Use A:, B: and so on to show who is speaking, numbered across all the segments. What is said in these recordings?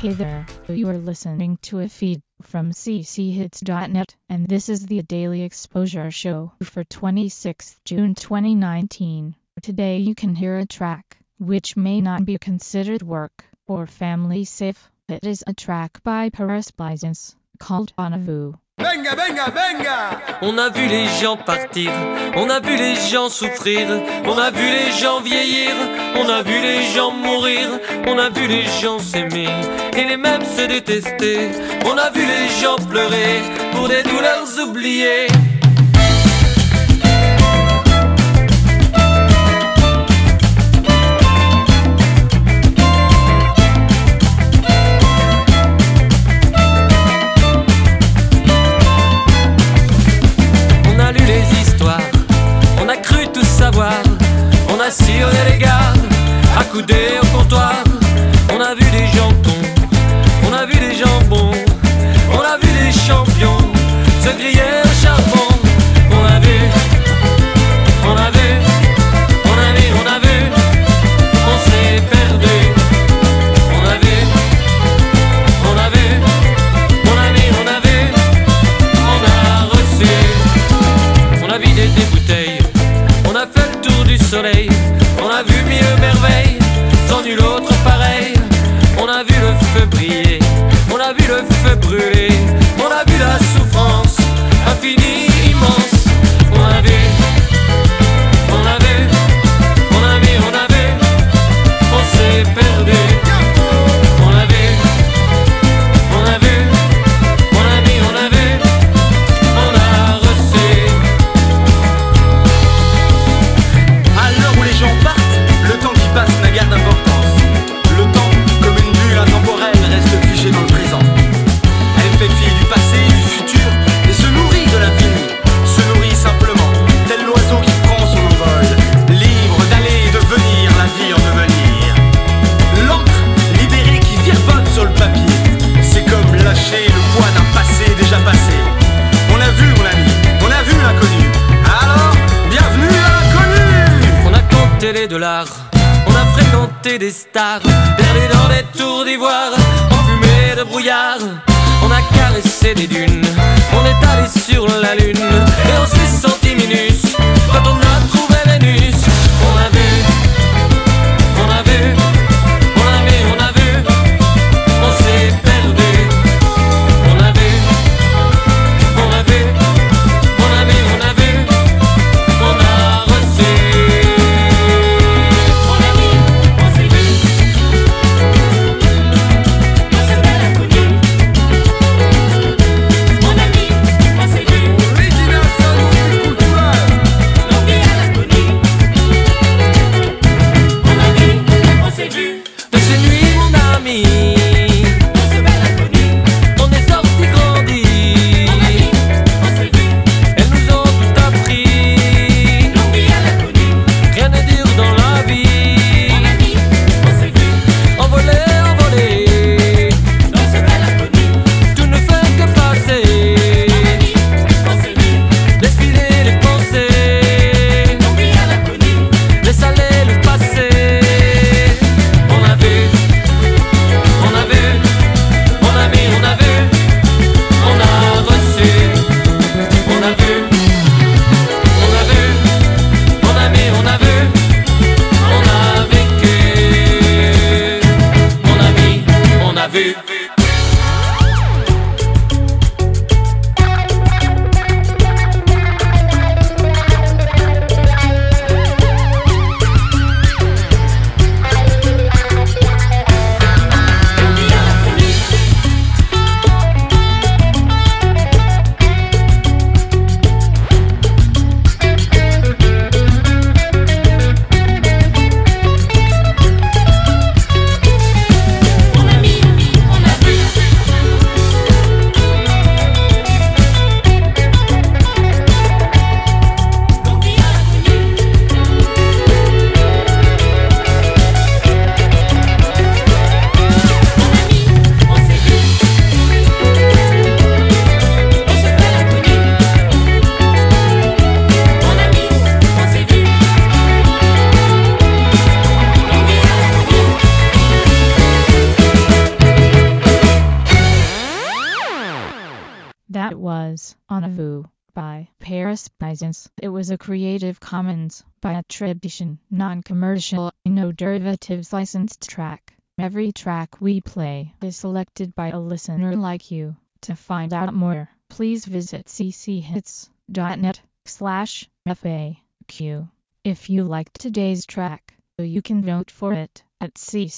A: Hey there, you are listening to a feed from cchits.net, and this is the Daily Exposure Show for 26th June 2019. Today you can hear a track, which may not be considered work or family safe. It is a track by Paris Plaisance, called On a Vous.
B: Venga, venga, venga!
C: On a vu les gens partir, on a vu les gens souffrir, on a vu les gens vieillir, on a vu les gens mourir, on a vu les gens s'aimer et les mêmes se détester. On a vu les gens pleurer pour des douleurs oubliées. On a sillonné les gares, accoudé au comptoir. On a vu des gens cons, on a vu des gens bons, on a vu des champions se griller au charbon. On a vu, on a vu, on a vu, on a vu, on s'est perdu. On a vu, on a vu, on a vu, on a vu, on a reçu. On a vidé des bouteilles, on a fait le tour du soleil, on a vu mille merveilles, sans nul autre pareil. On a vu le feu briller, on a vu le feu brûler, on a vu la souffrance infinie, immense. On a vu, on a vu, on a vu, on a vu, on s'est perdu. On a vu, on a vu, on a vu, on a vu, on a reçu.
B: À l'heure où les gens partent, le temps qui passe n'a guère d'importance. Le temps, comme une bulle intemporelle, reste figé dans le présent. Elle fait fi du passé, du futur, et se nourrit de l'infini. Se nourrit simplement, tel l'oiseau qui prend son envol, libre d'aller et de venir, la vie en devenir. L'encre libérée qui virevolte sur le papier, c'est comme lâcher le poids d'un passé déjà passé. On a vu mon ami, on a vu l'inconnu. Alors, bienvenue à l'inconnu.
C: On a compté les dollars, on a fréquenté des stars, perdu dans des tours d'ivoire, enfumé de brouillard. On a caressé des dunes, on est allé sur la lune, et on s'est senti minus quand on a trouvé Vénus. On a vu, on a vu, on a vu, on a vu, on s'est perdu. On a vu, on a vu, on a vu, on a vu, on a reçu. Mon ami, on s'est vu, on s'est bien inconnu. Mon ami, on s'est vu,
B: Original Sound Cultural.
C: l'envie à l'inconnu. Mon ami, on s'est vu. De ces nuits, mon ami, on s'est bien inconnu. On est sortis grandis. Mon ami, on s'est vu. Elles nous ont tout appris. L'envie à l'inconnu. Rien n'est dur dans la vie. Mon ami, on s'est vu. Envolé, envolé. On s'est bien inconnu. Tout ne fait que passer. Mon ami, on s'est vu. Laisse filer les pensées. L'envie à l'inconnu. Laisse aller le passé. On a vu, on a vu, on a mis, on a vu, on a reçu. On a vu, on a vu, on a mis, on a vu, on a vécu. On a mis, on a vu. On a mis, on a
A: Vous by Paris Bisons. It was a Creative Commons by attribution, non-commercial, no derivatives licensed track. Every track we play is selected by a listener like you. To find out more, please visit cchits.net/FAQ. If you liked today's track, you can vote for it at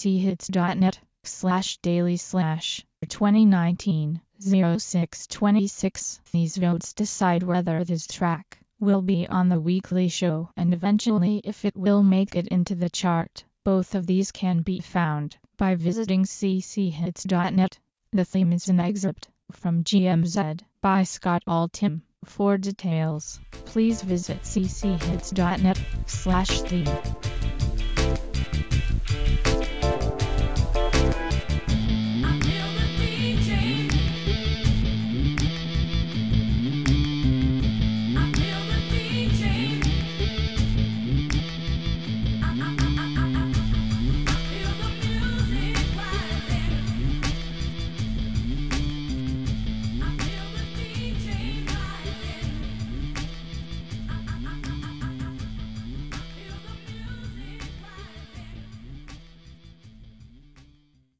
A: cchits.net/daily/2019-0626. These votes decide whether this track will be on the weekly show and eventually if it will make it into the chart. Both of these can be found by visiting cchits.net. The theme is an excerpt from GMZ by Scott Altham. For details, please visit cchits.net/theme.